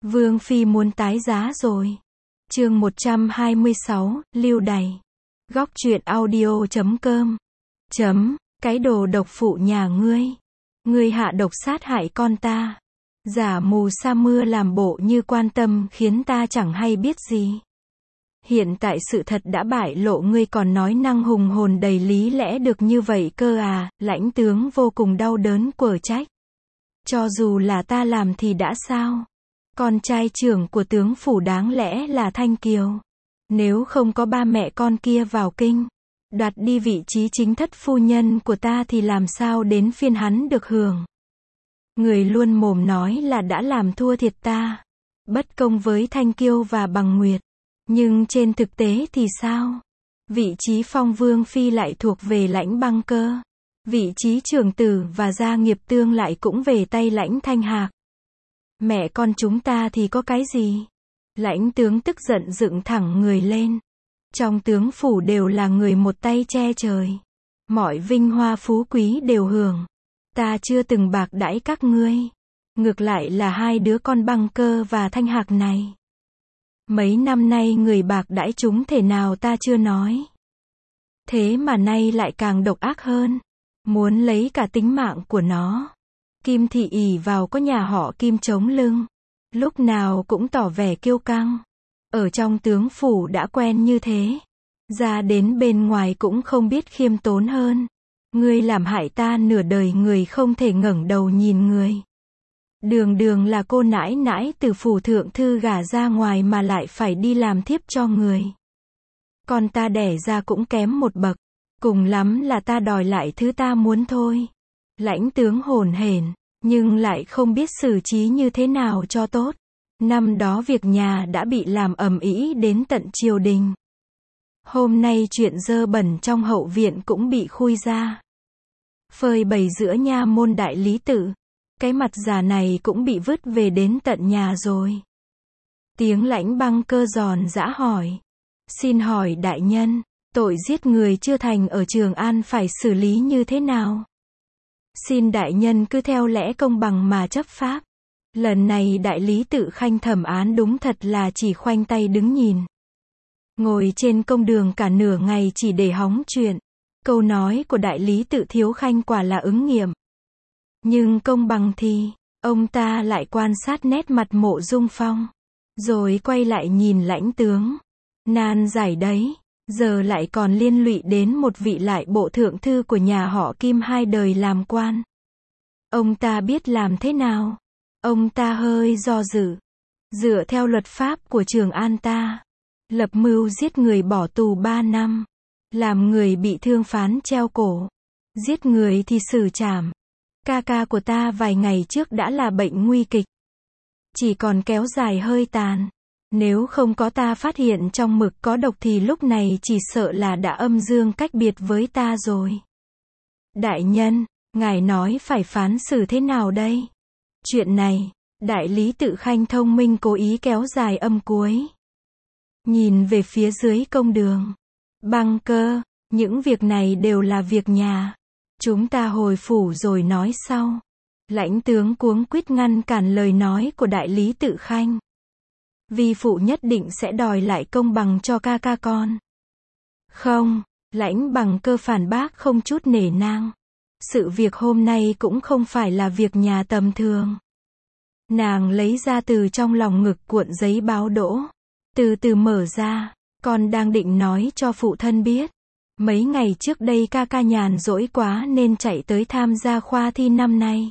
Vương Phi muốn tái giá rồi. Chương 126, lưu đày. Góc truyện audio.com. Cái đồ độc phụ nhà ngươi. Ngươi hạ độc sát hại con ta. Giả mù sa mưa làm bộ như quan tâm khiến ta chẳng hay biết gì. Hiện tại sự thật đã bại lộ, ngươi còn nói năng hùng hồn đầy lý lẽ được như vậy cơ à? Lãnh tướng vô cùng đau đớn quở trách. Cho dù là ta làm thì đã sao? Con trai trưởng của tướng phủ đáng lẽ là Thanh Kiều. Nếu không có ba mẹ con kia vào kinh, đoạt đi vị trí chính thất phu nhân của ta thì làm sao đến phiên hắn được hưởng. Người luôn mồm nói là đã làm thua thiệt ta, bất công với Thanh Kiêu và Bằng Nguyệt. Nhưng trên thực tế thì sao? Vị trí phong vương phi lại thuộc về Lãnh Băng Cơ. Vị trí trưởng tử và gia nghiệp tương lại cũng về tay Lãnh Thanh Hạc. Mẹ con chúng ta thì có cái gì? Lãnh tướng tức giận dựng thẳng người lên. Trong tướng phủ đều là người một tay che trời. Mọi vinh hoa phú quý đều hưởng. Ta chưa từng bạc đãi các ngươi. Ngược lại là hai đứa con Băng Cơ và Thanh Hạc này. Mấy năm nay người bạc đãi chúng thể nào ta chưa nói. Thế mà nay lại càng độc ác hơn. Muốn lấy cả tính mạng của nó. Kim thị ỷ vào có nhà họ Kim chống lưng. Lúc nào cũng tỏ vẻ kiêu căng. Ở trong tướng phủ đã quen như thế. Ra đến bên ngoài cũng không biết khiêm tốn hơn. Ngươi làm hại ta nửa đời, người không thể ngẩng đầu nhìn người. Đường đường là cô nãi nãi từ phủ thượng thư gả ra ngoài mà lại phải đi làm thiếp cho người. Con ta đẻ ra cũng kém một bậc. Cùng lắm là ta đòi lại thứ ta muốn thôi. Lãnh tướng hồn hển, nhưng lại không biết xử trí như thế nào cho tốt. Năm đó việc nhà đã bị làm ầm ĩ đến tận triều đình. Hôm nay chuyện dơ bẩn trong hậu viện cũng bị khui ra. Phơi bày giữa nha môn đại lý tự. Cái mặt già này cũng bị vứt về đến tận nhà rồi. Tiếng Lãnh Băng Cơ giòn giã hỏi. Xin hỏi đại nhân, tội giết người chưa thành ở Trường An phải xử lý như thế nào? Xin đại nhân cứ theo lẽ công bằng mà chấp pháp. Lần này đại lý tự Khanh thẩm án đúng thật là chỉ khoanh tay đứng nhìn. Ngồi trên công đường cả nửa ngày chỉ để hóng chuyện. Câu nói của đại lý tự Thiếu Khanh quả là ứng nghiệm. Nhưng công bằng thì, ông ta lại quan sát nét mặt Mộ Dung Phong. Rồi quay lại nhìn Lãnh tướng. Nan giải đấy. Giờ lại còn liên lụy đến một vị lại bộ thượng thư của nhà họ Kim 2 đời làm quan. Ông ta biết làm thế nào? Ông ta hơi do dự. Dựa theo luật pháp của Trường An ta, lập mưu giết người bỏ tù 3 năm. Làm người bị thương phán treo cổ. Giết người thì xử trảm. Ca của ta vài ngày trước đã là bệnh nguy kịch. Chỉ còn kéo dài hơi tàn. Nếu không có ta phát hiện trong mực có độc thì lúc này chỉ sợ là đã âm dương cách biệt với ta rồi. Đại nhân, ngài nói phải phán xử thế nào đây? Chuyện này, đại lý tự Khanh thông minh cố ý kéo dài âm cuối. Nhìn về phía dưới công đường. Băng Cơ, những việc này đều là việc nhà. Chúng ta hồi phủ rồi nói sau. Lãnh tướng cuống quýt ngăn cản lời nói của đại lý tự Khanh. Vi phụ nhất định sẽ đòi lại công bằng cho ca con. Không, Lãnh Bằng Cơ phản bác không chút nể nang. Sự việc hôm nay cũng không phải là việc nhà tầm thường. Nàng lấy ra từ trong lòng ngực cuộn giấy báo đỗ. Từ từ mở ra, con đang định nói cho phụ thân biết. Mấy ngày trước đây ca nhàn rỗi quá nên chạy tới tham gia khoa thi năm nay.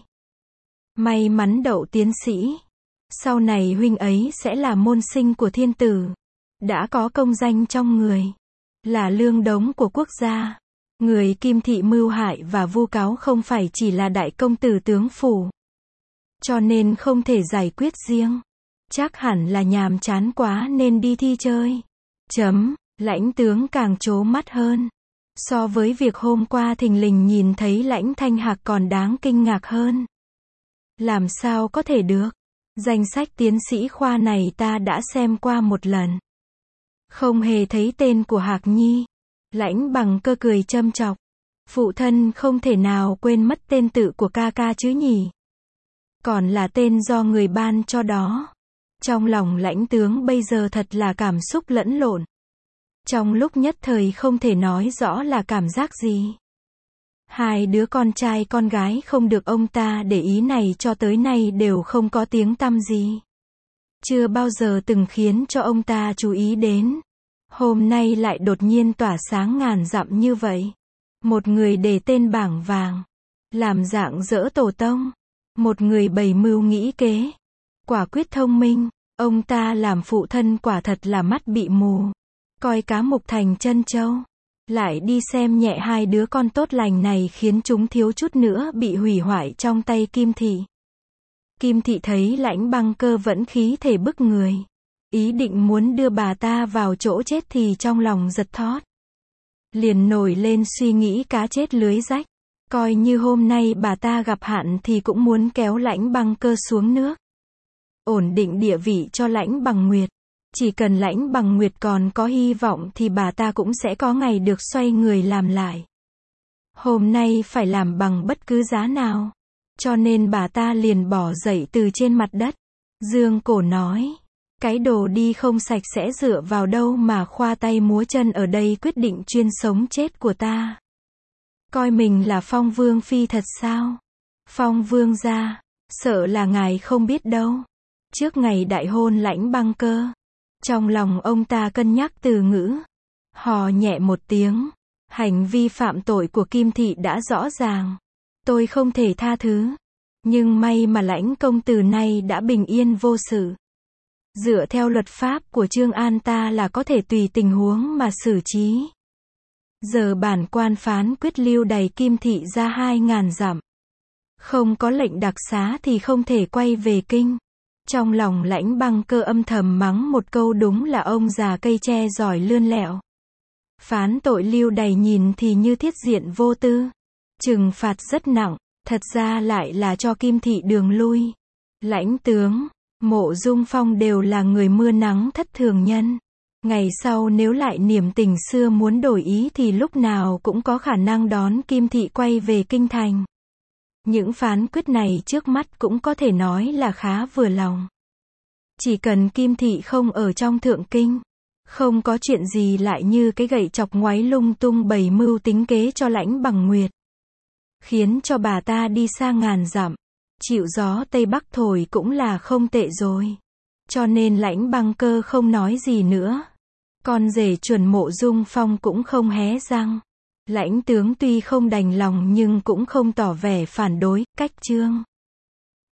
May mắn đậu tiến sĩ. Sau này huynh ấy sẽ là môn sinh của thiên tử. Đã có công danh trong người. Là lương đống của quốc gia. Người Kim thị mưu hại và vu cáo không phải chỉ là đại công tử tướng phủ. Cho nên không thể giải quyết riêng. Chắc hẳn là nhàm chán quá nên đi thi chơi. Lãnh tướng càng trố mắt hơn. So với việc hôm qua thình lình nhìn thấy Lãnh Thanh Hạc còn đáng kinh ngạc hơn. Làm sao có thể được? Danh sách tiến sĩ khoa này ta đã xem qua một lần. Không hề thấy tên của Hạc Nhi. Lãnh Bằng Cơ cười châm chọc. Phụ thân không thể nào quên mất tên tự của ca chứ nhỉ? Còn là tên do người ban cho đó. Trong lòng Lãnh tướng bây giờ thật là cảm xúc lẫn lộn. Trong lúc nhất thời không thể nói rõ là cảm giác gì. Hai đứa con trai con gái không được ông ta để ý này cho tới nay đều không có tiếng tăm gì. Chưa bao giờ từng khiến cho ông ta chú ý đến. Hôm nay lại đột nhiên tỏa sáng ngàn dặm như vậy. Một người để tên bảng vàng, làm dạng dỡ tổ tông. Một người bày mưu nghĩ kế, quả quyết thông minh. Ông ta làm phụ thân quả thật là mắt bị mù. Coi cá mục thành chân trâu. Lại đi xem nhẹ hai đứa con tốt lành này khiến chúng thiếu chút nữa bị hủy hoại trong tay Kim Thị. Kim Thị thấy Lãnh Băng Cơ vẫn khí thể bức người. Ý định muốn đưa bà ta vào chỗ chết thì trong lòng giật thót. Liền nổi lên suy nghĩ cá chết lưới rách. Coi như hôm nay bà ta gặp hạn thì cũng muốn kéo Lãnh Băng Cơ xuống nước. Ổn định địa vị cho Lãnh Bằng Nguyệt. Chỉ cần Lãnh Bằng Nguyệt còn có hy vọng thì bà ta cũng sẽ có ngày được xoay người làm lại. Hôm nay phải làm bằng bất cứ giá nào. Cho nên bà ta liền bỏ dậy từ trên mặt đất. Dương cổ nói. Cái đồ đi không sạch sẽ dựa vào đâu mà khoa tay múa chân ở đây quyết định chuyên sống chết của ta. Coi mình là Phong Vương Phi thật sao? Phong Vương gia, sợ là ngài không biết đâu. Trước ngày đại hôn Lãnh Băng Cơ, trong lòng ông ta cân nhắc từ ngữ. Hò nhẹ một tiếng. Hành vi phạm tội của Kim Thị đã rõ ràng. Tôi không thể tha thứ. Nhưng may mà Lãnh công tử này đã bình yên vô sự. Dựa theo luật pháp của Trương An ta là có thể tùy tình huống mà xử trí. Giờ bản quan phán quyết lưu đày Kim Thị ra 2.000 dặm. Không có lệnh đặc xá thì không thể quay về kinh. Trong lòng Lãnh Băng Cơ âm thầm mắng một câu đúng là ông già cây tre giỏi lươn lẹo. Phán tội lưu đày nhìn thì như thiết diện vô tư. Trừng phạt rất nặng, thật ra lại là cho Kim Thị đường lui. Lãnh tướng, Mộ Dung Phong đều là người mưa nắng thất thường nhân. Ngày sau nếu lại niềm tình xưa muốn đổi ý thì lúc nào cũng có khả năng đón Kim Thị quay về kinh thành. Những phán quyết này trước mắt cũng có thể nói là khá vừa lòng. Chỉ cần Kim Thị không ở trong thượng kinh, không có chuyện gì lại như cái gậy chọc ngoáy lung tung bày mưu tính kế cho Lãnh Bằng Nguyệt. Khiến cho bà ta đi xa ngàn dặm, chịu gió Tây Bắc thổi cũng là không tệ rồi. Cho nên Lãnh Băng Cơ không nói gì nữa. Con rể chuẩn Mộ Dung Phong cũng không hé răng. Lãnh tướng tuy không đành lòng nhưng cũng không tỏ vẻ phản đối, cách trương.